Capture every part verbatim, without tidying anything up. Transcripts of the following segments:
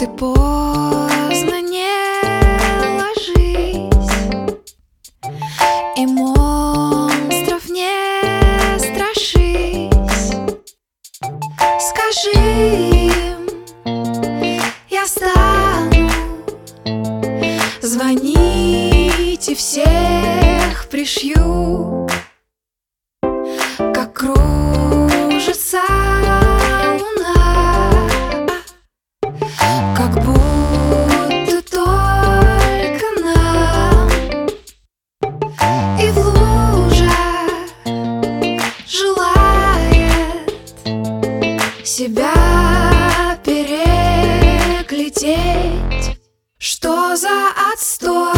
Ты поздно не ложись, и монстров не страшись. Скажи им, я стану, звоните, всех пришью. Как кружится луна, как будто только нам, и в лужах желает себя переглядеть. Что за отстой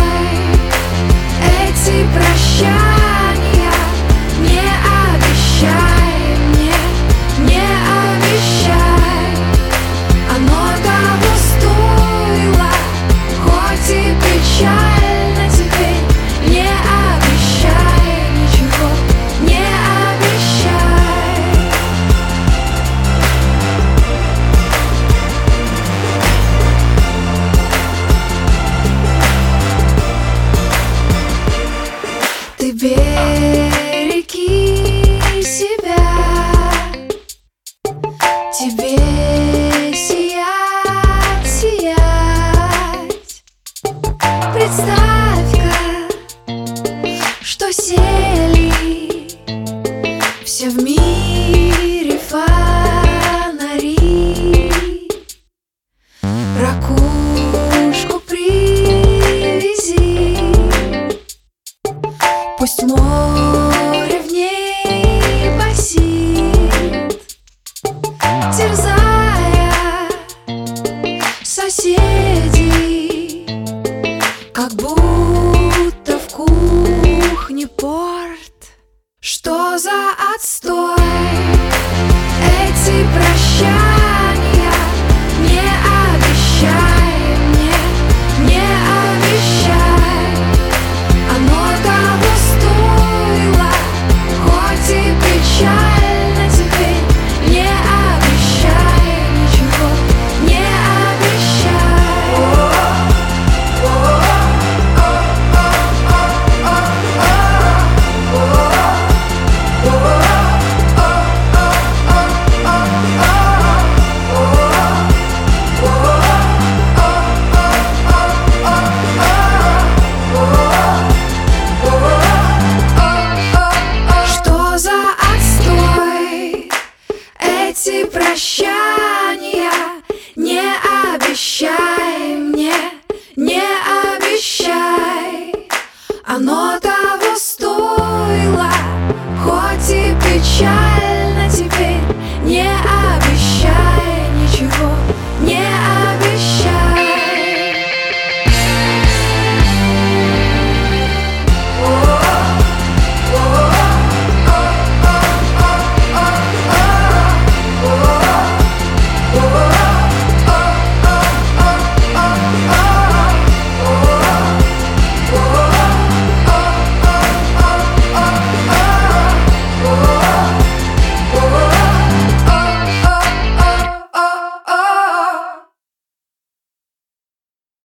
эти прощания? Не обещай мне, не обещай, оно того стоило, хоть и печально теперь. Не обещай ничего, не обещай. Ты береги себя, тебе сиять, сиять. Представь-ка, что сели все в мире фонари. Ракушку привези, пусть море в ней басит, терзая соседей, как будто